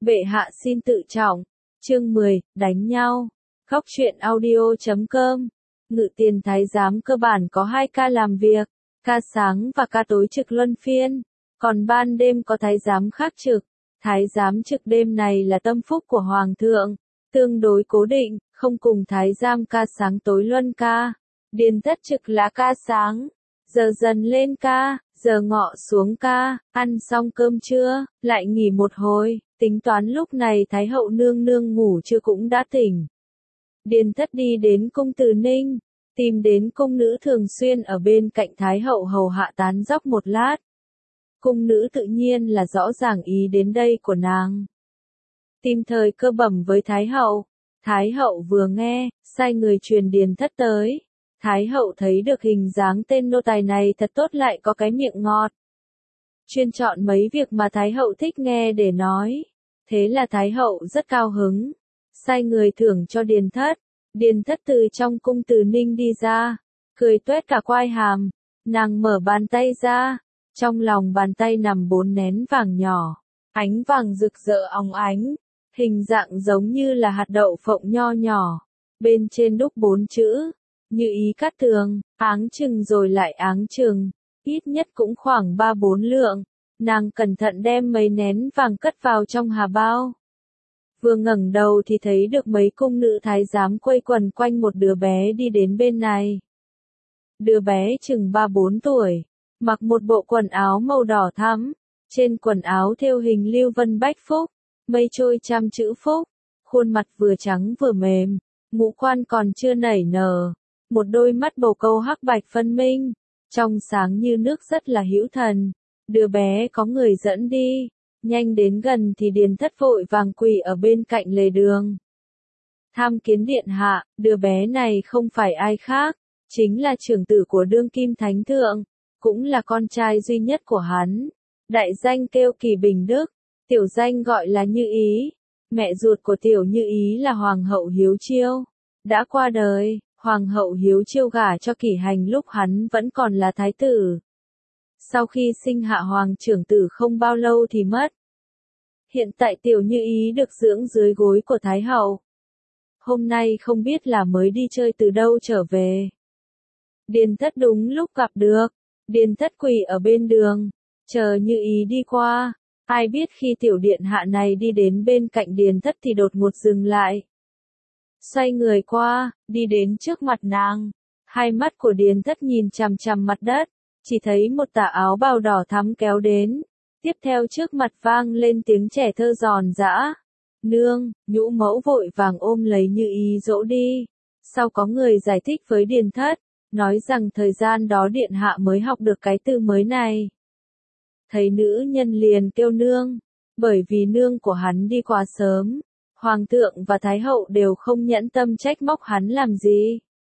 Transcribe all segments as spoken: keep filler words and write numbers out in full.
Bệ hạ xin tự trọng. Chương mười, đánh nhau. Góc truyện audio chấm com. Ngự tiền thái giám cơ bản có hai ca làm việc, ca sáng và ca tối trực luân phiên, còn ban đêm có thái giám khác trực. Thái giám trực đêm này là tâm phúc của hoàng thượng, tương đối cố định, không cùng thái giám ca sáng tối luân ca. Điền thất trực là ca sáng, giờ dần lên ca, giờ ngọ xuống ca, ăn xong cơm trưa, lại nghỉ một hồi, tính toán lúc này thái hậu nương nương ngủ chưa cũng đã tỉnh. Điền thất đi đến cung Từ Ninh, tìm đến cung nữ thường xuyên ở bên cạnh thái hậu hầu hạ tán dóc một lát. Cung nữ tự nhiên là rõ ràng ý đến đây của nàng. Tìm thời cơ bẩm với thái hậu, thái hậu vừa nghe, sai người truyền Điền thất tới. Thái hậu thấy được hình dáng tên nô tài này thật tốt, lại có cái miệng ngọt. Chuyên chọn mấy việc mà thái hậu thích nghe để nói. Thế là thái hậu rất cao hứng, sai người thưởng cho Điền thất. Điền thất từ trong cung Từ Ninh đi ra, cười tuét cả quai hàm. Nàng mở bàn tay ra, trong lòng bàn tay nằm bốn nén vàng nhỏ, ánh vàng rực rỡ óng ánh, hình dạng giống như là hạt đậu phộng nho nhỏ, bên trên đúc bốn chữ, như ý cát tường, áng chừng rồi lại áng chừng, ít nhất cũng khoảng ba bốn lượng. Nàng cẩn thận đem mấy nén vàng cất vào trong hà bao. Vừa ngẩng đầu thì thấy được mấy cung nữ thái giám quây quần quanh một đứa bé đi đến bên này. Đứa bé chừng ba bốn tuổi, mặc một bộ quần áo màu đỏ thắm, trên quần áo thêu hình lưu vân bách phúc, mây trôi trăm chữ phúc, khuôn mặt vừa trắng vừa mềm, ngũ quan còn chưa nảy nở, một đôi mắt bầu câu hắc bạch phân minh, trong sáng như nước rất là hữu thần. Đứa bé có người dẫn đi, nhanh đến gần thì Điền thất vội vàng quỳ ở bên cạnh lề đường. Tham kiến điện hạ, đứa bé này không phải ai khác, chính là trưởng tử của đương kim thánh thượng, cũng là con trai duy nhất của hắn. Đại danh kêu Kỳ Bình Đức, tiểu danh gọi là Như Ý. Mẹ ruột của tiểu Như Ý là Hoàng hậu Hiếu Chiêu, đã qua đời. Hoàng hậu Hiếu Chiêu gả cho Kỷ Hành lúc hắn vẫn còn là thái tử. Sau khi sinh hạ hoàng trưởng tử không bao lâu thì mất. Hiện tại tiểu Như Ý được dưỡng dưới gối của thái hậu. Hôm nay không biết là mới đi chơi từ đâu trở về. Điền thất đúng lúc gặp được. Điền thất quỳ ở bên đường, chờ Như Ý đi qua. Ai biết khi tiểu điện hạ này đi đến bên cạnh Điền thất thì đột ngột dừng lại. Xoay người qua, đi đến trước mặt nàng. Hai mắt của Điền thất nhìn chằm chằm mặt đất, chỉ thấy một tà áo bào đỏ thắm kéo đến. Tiếp theo trước mặt vang lên tiếng trẻ thơ giòn giã. Nương, nhũ mẫu vội vàng ôm lấy Như Ý dỗ đi. Sau có người giải thích với Điền thất, nói rằng thời gian đó điện hạ mới học được cái từ mới này. Thấy nữ nhân liền kêu nương, bởi vì nương của hắn đi quá sớm. Hoàng thượng và thái hậu đều không nhẫn tâm trách móc hắn làm gì.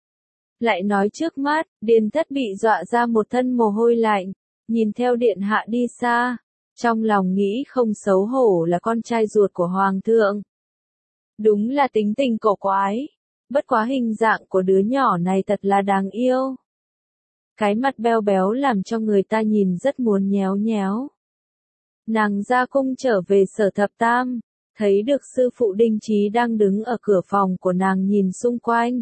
Lại nói trước mắt, Điền thất bị dọa ra một thân mồ hôi lạnh, nhìn theo điện hạ đi xa, trong lòng nghĩ không xấu hổ là con trai ruột của hoàng thượng. Đúng là tính tình cổ quái, bất quá hình dạng của đứa nhỏ này thật là đáng yêu. Cái mặt beo béo làm cho người ta nhìn rất muốn nhéo nhéo. Nàng ra cung trở về Sở Thập Tam, thấy được sư phụ Đinh Chí đang đứng ở cửa phòng của nàng nhìn xung quanh.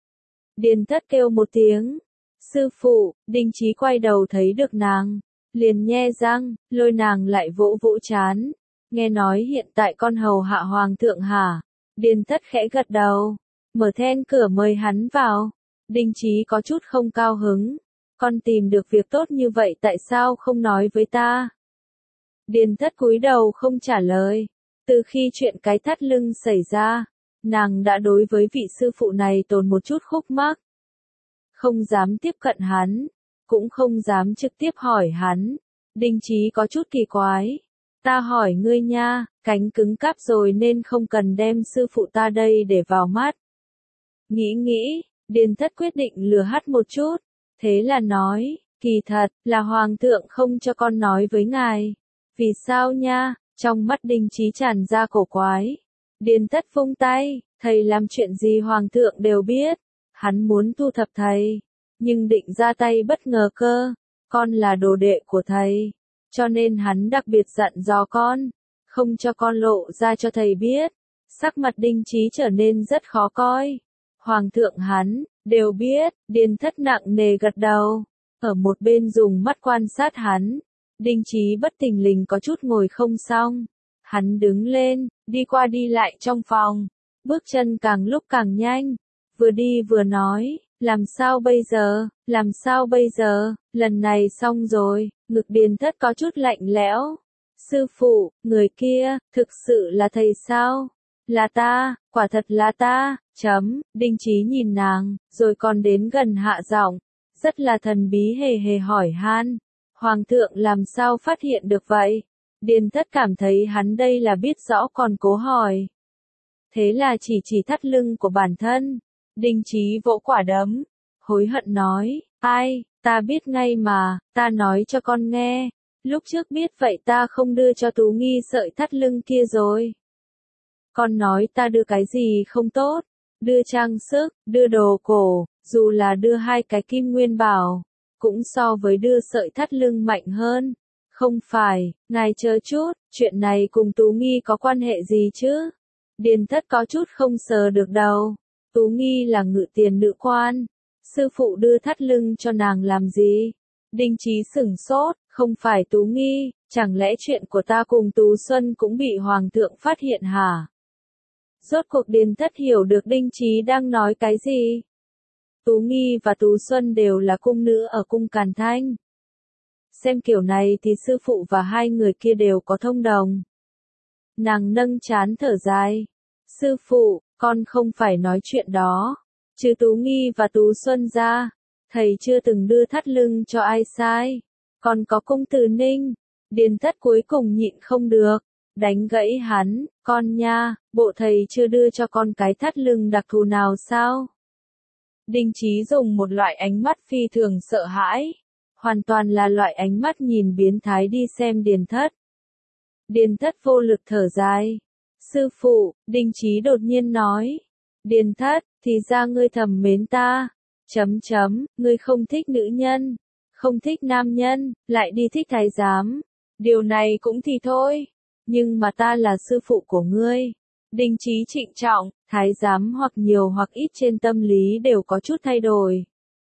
Điền thất kêu một tiếng, sư phụ. Đinh Chí quay đầu thấy được nàng, liền nhe răng, lôi nàng lại vỗ vỗ trán. Nghe nói hiện tại con hầu hạ hoàng thượng hả? Điền thất khẽ gật đầu, mở then cửa mời hắn vào. Đinh Chí có chút không cao hứng, con tìm được việc tốt như vậy tại sao không nói với ta? Điền thất cúi đầu không trả lời. Từ khi chuyện cái thắt lưng xảy ra, nàng đã đối với vị sư phụ này tồn một chút khúc mắc. Không dám tiếp cận hắn, cũng không dám trực tiếp hỏi hắn. Đinh Chí có chút kỳ quái. Ta hỏi ngươi nha, cánh cứng cáp rồi nên không cần đem sư phụ ta đây để vào mắt. Nghĩ nghĩ, Điền thất quyết định lừa hắt một chút. Thế là nói, kỳ thật, là hoàng thượng không cho con nói với ngài. Vì sao nha? Trong mắt Đinh Chí tràn ra cổ quái. Điền thất vung tay, thầy làm chuyện gì hoàng thượng đều biết. Hắn muốn thu thập thầy, nhưng định ra tay bất ngờ cơ. Con là đồ đệ của thầy, cho nên hắn đặc biệt dặn dò con, không cho con lộ ra cho thầy biết. Sắc mặt Đinh Chí trở nên rất khó coi. Hoàng thượng hắn, đều biết, Điền Thất nặng nề gật đầu. Ở một bên dùng mắt quan sát hắn. Đinh Chí bất thình lình có chút ngồi không xong. Hắn đứng lên, đi qua đi lại trong phòng. Bước chân càng lúc càng nhanh. Vừa đi vừa nói, làm sao bây giờ, làm sao bây giờ, lần này xong rồi, ngực Điền Thất có chút lạnh lẽo. Sư phụ, người kia, thực sự là thầy sao? Là ta, quả thật là ta, chấm, Đinh Chí nhìn nàng, rồi còn đến gần hạ giọng, rất là thần bí hề hề hỏi han. Hoàng thượng làm sao phát hiện được vậy? Điền Thất cảm thấy hắn đây là biết rõ còn cố hỏi. Thế là chỉ chỉ thắt lưng của bản thân. Đinh Chí vỗ quả đấm, hối hận nói, ai, ta biết ngay mà, ta nói cho con nghe. Lúc trước biết vậy ta không đưa cho Tú Nghi sợi thắt lưng kia rồi. Con nói ta đưa cái gì không tốt, đưa trang sức, đưa đồ cổ, dù là đưa hai cái kim nguyên bảo, cũng so với đưa sợi thắt lưng mạnh hơn. Không phải, ngài chờ chút, chuyện này cùng Tú Nghi có quan hệ gì chứ? Điền Thất có chút không sờ được đầu. Tú Nghi là ngự tiền nữ quan, sư phụ đưa thắt lưng cho nàng làm gì? Đinh Chí sửng sốt, không phải Tú Nghi, chẳng lẽ chuyện của ta cùng Tú Xuân cũng bị Hoàng thượng phát hiện hả? Rốt cuộc Điền Thất hiểu được Đinh Chí đang nói cái gì? Tú Nghi và Tú Xuân đều là cung nữ ở cung Càn Thanh. Xem kiểu này thì sư phụ và hai người kia đều có thông đồng. Nàng nâng trán thở dài. Sư phụ, con không phải nói chuyện đó. Trừ Tú Nghi và Tú Xuân ra, thầy chưa từng đưa thắt lưng cho ai sai. Còn có cung Từ Ninh. Điền Thất cuối cùng nhịn không được, đánh gãy hắn, con nha, bộ thầy chưa đưa cho con cái thắt lưng đặc thù nào sao? Đinh Chí dùng một loại ánh mắt phi thường sợ hãi, hoàn toàn là loại ánh mắt nhìn biến thái đi xem Điền Thất. Điền Thất vô lực thở dài. Sư phụ, Đinh Chí đột nhiên nói. Điền Thất, thì ra ngươi thầm mến ta. Chấm chấm, ngươi không thích nữ nhân, không thích nam nhân, lại đi thích thái giám. Điều này cũng thì thôi, nhưng mà ta là sư phụ của ngươi. Đinh Chí trịnh trọng, thái giám hoặc nhiều hoặc ít trên tâm lý đều có chút thay đổi.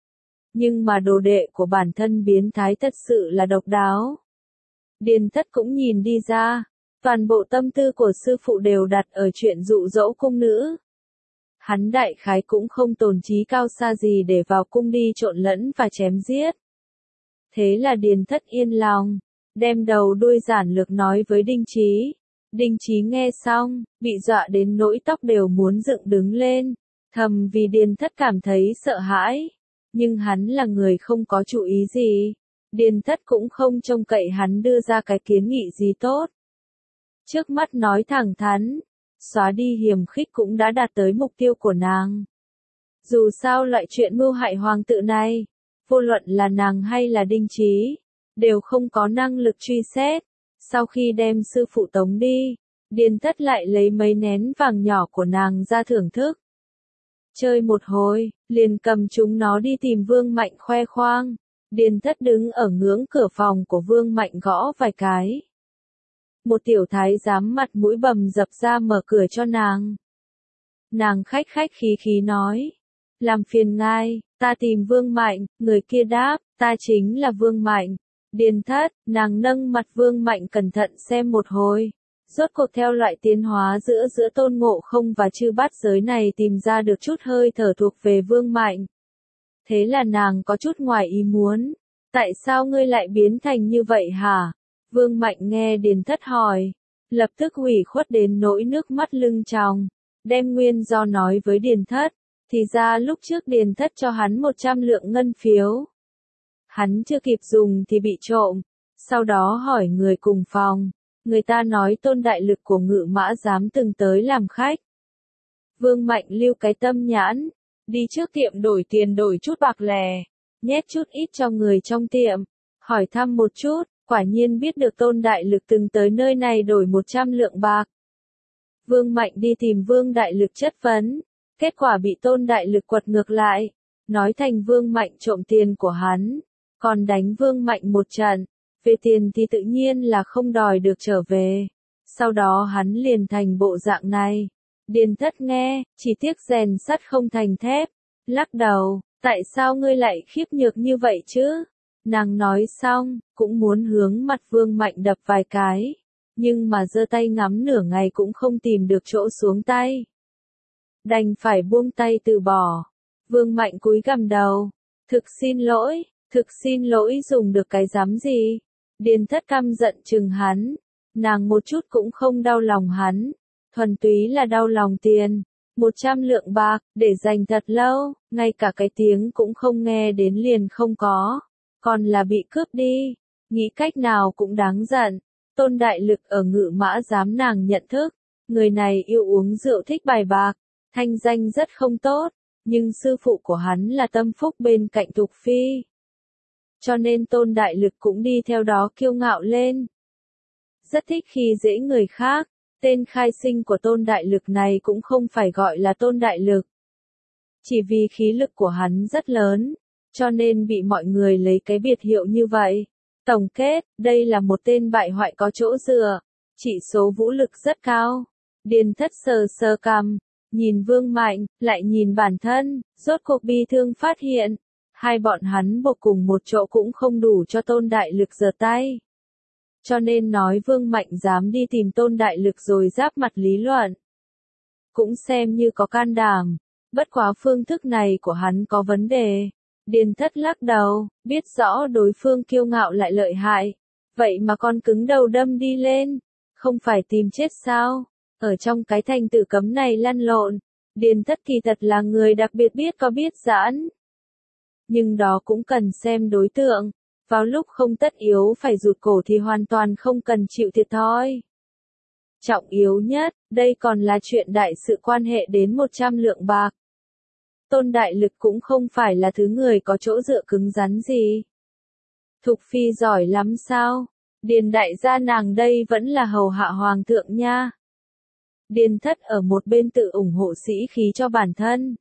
Nhưng mà đồ đệ của bản thân biến thái thật sự là độc đáo. Điền Thất cũng nhìn đi ra, toàn bộ tâm tư của sư phụ đều đặt ở chuyện dụ dỗ cung nữ. Hắn đại khái cũng không tồn chí cao xa gì để vào cung đi trộn lẫn và chém giết. Thế là Điền Thất yên lòng, đem đầu đuôi giản lược nói với Đinh Chí. Đinh Chí nghe xong, bị dọa đến nỗi tóc đều muốn dựng đứng lên, thầm vì Điền Thất cảm thấy sợ hãi. Nhưng hắn là người không có chủ ý gì. Điền Thất cũng không trông cậy hắn đưa ra cái kiến nghị gì tốt. Trước mắt nói thẳng thắn, xóa đi hiềm khích cũng đã đạt tới mục tiêu của nàng. Dù sao loại chuyện mưu hại hoàng tự này, vô luận là nàng hay là Đinh Chí, đều không có năng lực truy xét. Sau khi đem sư phụ tống đi, Điền Thất lại lấy mấy nén vàng nhỏ của nàng ra thưởng thức. Chơi một hồi, liền cầm chúng nó đi tìm Vương Mạnh khoe khoang. Điền Thất đứng ở ngưỡng cửa phòng của Vương Mạnh gõ vài cái. Một tiểu thái giám mặt mũi bầm dập ra mở cửa cho nàng. Nàng khách khách khí khí nói. Làm phiền ngài, ta tìm Vương Mạnh, người kia đáp, ta chính là Vương Mạnh. Điền Thất, nàng nâng mặt Vương Mạnh cẩn thận xem một hồi. Rốt cuộc theo loại tiến hóa giữa giữa Tôn Ngộ Không và Chư Bát Giới này tìm ra được chút hơi thở thuộc về Vương Mạnh. Thế là nàng có chút ngoài ý muốn. Tại sao ngươi lại biến thành như vậy hả? Vương Mạnh nghe Điền Thất hỏi, lập tức ủy khuất đến nỗi nước mắt lưng tròng, đem nguyên do nói với Điền Thất. Thì ra lúc trước Điền Thất cho hắn một trăm lượng ngân phiếu. Hắn chưa kịp dùng thì bị trộm. Sau đó hỏi người cùng phòng. Người ta nói Tôn đại lực của Ngự Mã Giám từng tới làm khách. Vương Mạnh lưu cái tâm nhãn, đi trước tiệm đổi tiền đổi chút bạc lẻ, nhét chút ít cho người trong tiệm, hỏi thăm một chút, quả nhiên biết được Tôn đại lực từng tới nơi này đổi một trăm lượng bạc. Vương Mạnh đi tìm Vương đại lực chất vấn, kết quả bị Tôn đại lực quật ngược lại, nói thành Vương Mạnh trộm tiền của hắn, còn đánh Vương Mạnh một trận. Về tiền thì tự nhiên là không đòi được trở về. Sau đó hắn liền thành bộ dạng này. Điền Thất nghe, chỉ tiếc rèn sắt không thành thép, lắc đầu, tại sao ngươi lại khiếp nhược như vậy chứ? Nàng nói xong, cũng muốn hướng mặt Vương Mạnh đập vài cái, nhưng mà giơ tay ngắm nửa ngày cũng không tìm được chỗ xuống tay. Đành phải buông tay từ bỏ. Vương Mạnh cúi gằm đầu, thực xin lỗi, thực xin lỗi dùng được cái dám gì? Điền Thất căm giận chừng hắn, nàng một chút cũng không đau lòng hắn, thuần túy là đau lòng tiền. Một trăm lượng bạc, để dành thật lâu, ngay cả cái tiếng cũng không nghe đến liền không có, còn là bị cướp đi, nghĩ cách nào cũng đáng giận. Tôn Đại Lực ở Ngự Mã Giám nàng nhận thức, người này yêu uống rượu thích bài bạc, thanh danh rất không tốt, nhưng sư phụ của hắn là Tâm Phúc bên cạnh Thục Phi. Cho nên Tôn Đại Lực cũng đi theo đó kiêu ngạo lên. Rất thích khi dễ người khác. Tên khai sinh của Tôn Đại Lực này cũng không phải gọi là Tôn Đại Lực. Chỉ vì khí lực của hắn rất lớn, cho nên bị mọi người lấy cái biệt hiệu như vậy. Tổng kết, đây là một tên bại hoại có chỗ dựa, chỉ số vũ lực rất cao. Điền Thất sờ sờ cằm, nhìn Vương Mạnh, lại nhìn bản thân, rốt cuộc bi thương phát hiện. Hai bọn hắn buộc cùng một chỗ cũng không đủ cho Tôn Đại Lực giở tay. Cho nên nói Vương Mạnh dám đi tìm Tôn Đại Lực rồi giáp mặt lý luận. Cũng xem như có can đảm, bất quá phương thức này của hắn có vấn đề. Điền Thất lắc đầu, biết rõ đối phương kiêu ngạo lại lợi hại. Vậy mà con cứng đầu đâm đi lên, không phải tìm chết sao? Ở trong cái thành tử cấm này lăn lộn, Điền Thất kỳ thật là người đặc biệt biết có biết giãn. Nhưng đó cũng cần xem đối tượng. Vào lúc không tất yếu phải rụt cổ thì hoàn toàn không cần chịu thiệt thòi. Trọng yếu nhất, đây còn là chuyện đại sự quan hệ đến một trăm lượng bạc. Tôn Đại Lực cũng không phải là thứ người có chỗ dựa cứng rắn gì. Thục Phi giỏi lắm sao? Điền đại gia nàng đây vẫn là hầu hạ hoàng thượng nha. Điền Thất ở một bên tự ủng hộ sĩ khí cho bản thân.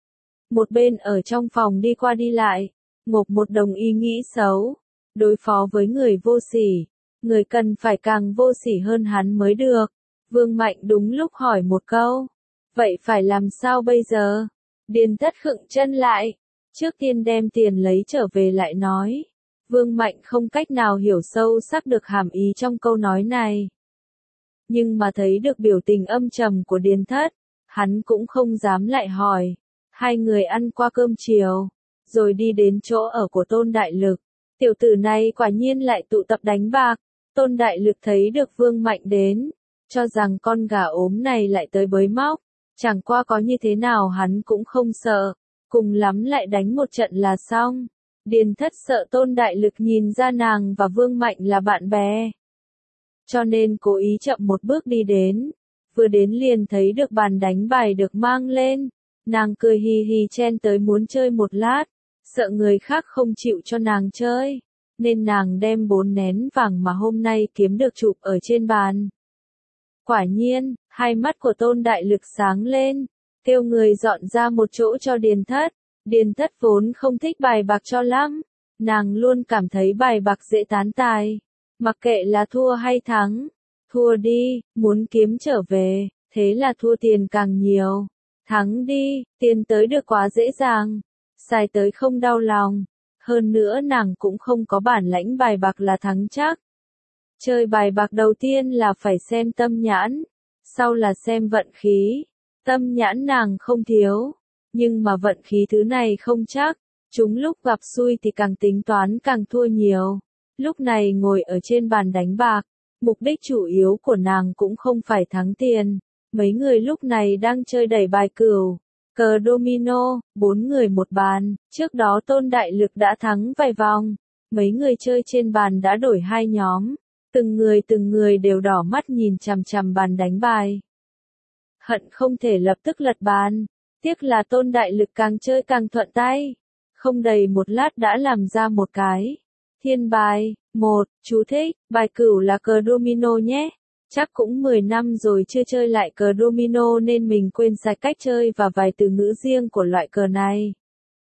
Một bên ở trong phòng đi qua đi lại. Ngộp một đồng ý nghĩ xấu, đối phó với người vô sỉ, người cần phải càng vô sỉ hơn hắn mới được. Vương Mạnh đúng lúc hỏi một câu, vậy phải làm sao bây giờ? Điền Thất khựng chân lại, trước tiên đem tiền lấy trở về lại nói. Vương Mạnh không cách nào hiểu sâu sắc được hàm ý trong câu nói này. Nhưng mà thấy được biểu tình âm trầm của Điền Thất, hắn cũng không dám lại hỏi. Hai người ăn qua cơm chiều, rồi đi đến chỗ ở của Tôn Đại Lực. Tiểu tử này quả nhiên lại tụ tập đánh bạc. Tôn Đại Lực thấy được Vương Mạnh đến, cho rằng con gà ốm này lại tới bới móc. Chẳng qua có như thế nào hắn cũng không sợ, cùng lắm lại đánh một trận là xong. Điền Thất sợ Tôn Đại Lực nhìn ra nàng và Vương Mạnh là bạn bè. Cho nên cố ý chậm một bước đi đến. Vừa đến liền thấy được bàn đánh bài được mang lên. Nàng cười hì hì chen tới muốn chơi một lát. Sợ người khác không chịu cho nàng chơi, nên nàng đem bốn nén vàng mà hôm nay kiếm được chụp ở trên bàn. Quả nhiên, hai mắt của Tôn Đại Lực sáng lên, kêu người dọn ra một chỗ cho Điền Thất. Điền Thất vốn không thích bài bạc cho lắm, nàng luôn cảm thấy bài bạc dễ tán tài, mặc kệ là thua hay thắng, thua đi, muốn kiếm trở về, thế là thua tiền càng nhiều, thắng đi, tiền tới được quá dễ dàng. Xài tới không đau lòng, hơn nữa nàng cũng không có bản lãnh bài bạc là thắng chắc. Chơi bài bạc đầu tiên là phải xem tâm nhãn, sau là xem vận khí. Tâm nhãn nàng không thiếu, nhưng mà vận khí thứ này không chắc, chúng lúc gặp xui thì càng tính toán càng thua nhiều. Lúc này ngồi ở trên bàn đánh bạc, mục đích chủ yếu của nàng cũng không phải thắng tiền. Mấy người lúc này đang chơi đẩy bài cửu. Cờ domino, bốn người một bàn, trước đó Tôn Đại Lực đã thắng vài vòng, mấy người chơi trên bàn đã đổi hai nhóm, từng người từng người đều đỏ mắt nhìn chằm chằm bàn đánh bài. Hận không thể lập tức lật bàn, tiếc là Tôn Đại Lực càng chơi càng thuận tay, không đầy một lát đã làm ra một cái. Thiên bài, một, chú thích, bài cửu là cờ domino nhé. Chắc cũng mười năm rồi chưa chơi lại cờ domino nên mình quên sạch cách chơi và vài từ ngữ riêng của loại cờ này.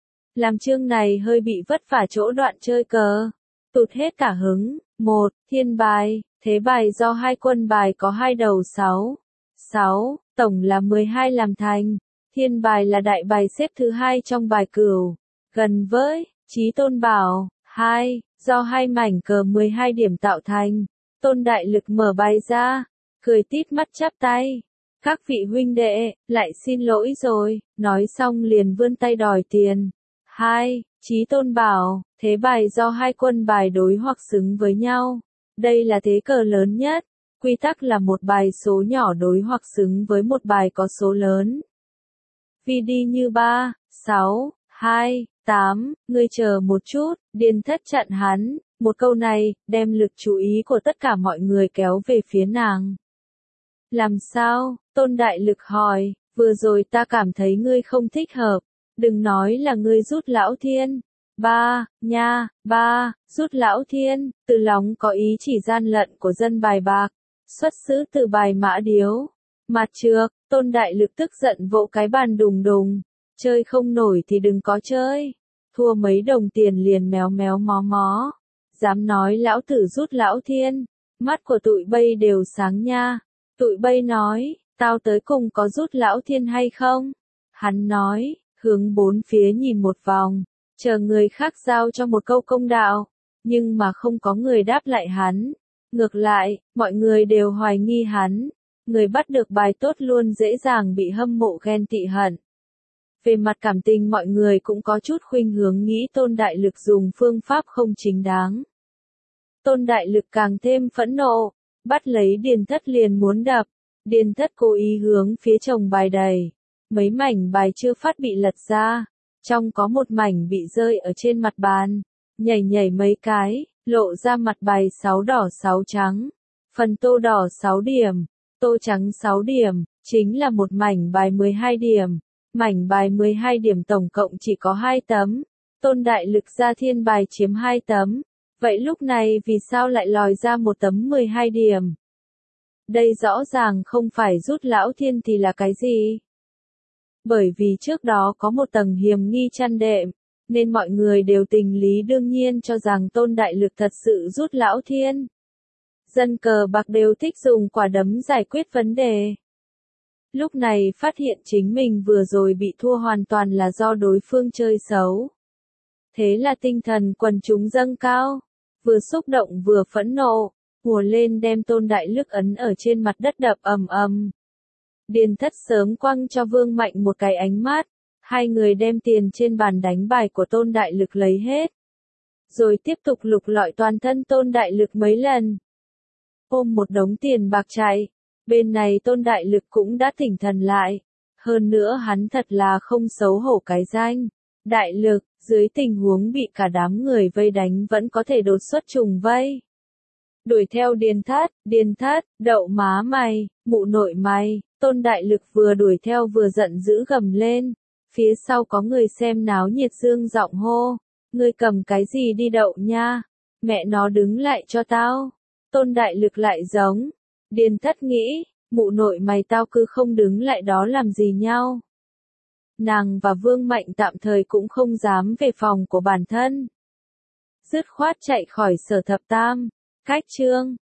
Làm chương này hơi bị vất vả chỗ đoạn chơi cờ. Tụt hết cả hứng. Một, thiên bài, Thế bài do hai quân bài có hai đầu sáu. sáu, tổng là mười hai làm thành. Thiên bài là đại bài xếp thứ hai trong bài cửu, gần với Chí Tôn bảo. hai, do hai mảnh cờ mười hai điểm tạo thành. Tôn Đại Lực mở bài ra, cười tít mắt chắp tay. Các vị huynh đệ, lại xin lỗi rồi, nói xong liền vươn tay đòi tiền. hai, Chí Tôn bảo, thế bài do hai quân bài đối hoặc xứng với nhau. Đây là thế cờ lớn nhất. Quy tắc là một bài số nhỏ đối hoặc xứng với một bài có số lớn. Vì đi như ba, sáu, hai, tám, ngươi chờ một chút, Điền Thất chặn hắn, một câu này, đem lực chú ý của tất cả mọi người kéo về phía nàng. Làm sao? Tôn Đại Lực hỏi, vừa rồi ta cảm thấy ngươi không thích hợp, đừng nói là ngươi rút Lão Thiên. Ba, nha, ba, rút Lão Thiên, từ lòng có ý chỉ gian lận của dân bài bạc, xuất xứ từ bài Mã Điếu. Mặt trược, Tôn Đại Lực tức giận vỗ cái bàn đùng đùng, chơi không nổi thì đừng có chơi, thua mấy đồng tiền liền méo méo mó mó, dám nói lão tử rút Lão Thiên, mắt của tụi bay đều sáng nha. Tụi bay nói, tao tới cùng có rút Lão Thiên hay không? Hắn nói, hướng bốn phía nhìn một vòng, chờ người khác giao cho một câu công đạo, nhưng mà không có người đáp lại hắn. Ngược lại, mọi người đều hoài nghi hắn. Người bắt được bài tốt luôn dễ dàng bị hâm mộ ghen tị hận. Về mặt cảm tình mọi người cũng có chút khuynh hướng nghĩ Tôn Đại Lực dùng phương pháp không chính đáng. Tôn Đại Lực càng thêm phẫn nộ, bắt lấy Điền Thất liền muốn đập. Điền Thất cố ý hướng phía chồng bài đẩy. Mấy mảnh bài chưa phát bị lật ra. Trong có một mảnh bị rơi ở trên mặt bàn. Nhảy nhảy mấy cái, lộ ra mặt bài sáu đỏ sáu trắng. Phần tô đỏ sáu điểm, tô trắng sáu điểm, chính là một mảnh bài mười hai điểm. Mảnh bài mười hai điểm tổng cộng chỉ có hai tấm. Tôn Đại Lực ra thiên bài chiếm hai tấm. Vậy lúc này vì sao lại lòi ra một tấm mười hai điểm? Đây rõ ràng không phải rút Lão Thiên thì là cái gì? Bởi vì trước đó có một tầng hiềm nghi chăn đệm, nên mọi người đều tình lý đương nhiên cho rằng Tôn Đại Lực thật sự rút Lão Thiên. Dân cờ bạc đều thích dùng quả đấm giải quyết vấn đề. Lúc này phát hiện chính mình vừa rồi bị thua hoàn toàn là do đối phương chơi xấu. Thế là tinh thần quần chúng dâng cao, vừa xúc động vừa phẫn nộ, hùa lên đem Tôn Đại Lực ấn ở trên mặt đất đập ầm ầm. Điền Thất sớm quăng cho Vương Mạnh một cái ánh mắt, hai người đem tiền trên bàn đánh bài của Tôn Đại Lực lấy hết. Rồi tiếp tục lục lọi toàn thân Tôn Đại Lực mấy lần. Ôm một đống tiền bạc chạy, bên này Tôn Đại Lực cũng đã tỉnh thần lại. Hơn nữa hắn thật là không xấu hổ cái danh. Đại Lực, dưới tình huống bị cả đám người vây đánh vẫn có thể đột xuất trùng vây. Đuổi theo Điền Thất, Điền Thất, đậu má mày, mụ nội mày, Tôn Đại Lực vừa đuổi theo vừa giận dữ gầm lên. Phía sau có người xem náo nhiệt dương giọng hô, ngươi cầm cái gì đi đậu nha, mẹ nó đứng lại cho tao. Tôn Đại Lực lại giống, Điền Thất nghĩ, mụ nội mày tao cứ không đứng lại đó làm gì nhau. Nàng và Vương Mạnh tạm thời cũng không dám về phòng của bản thân. Dứt khoát chạy khỏi Sở Thập Tam, cách chương.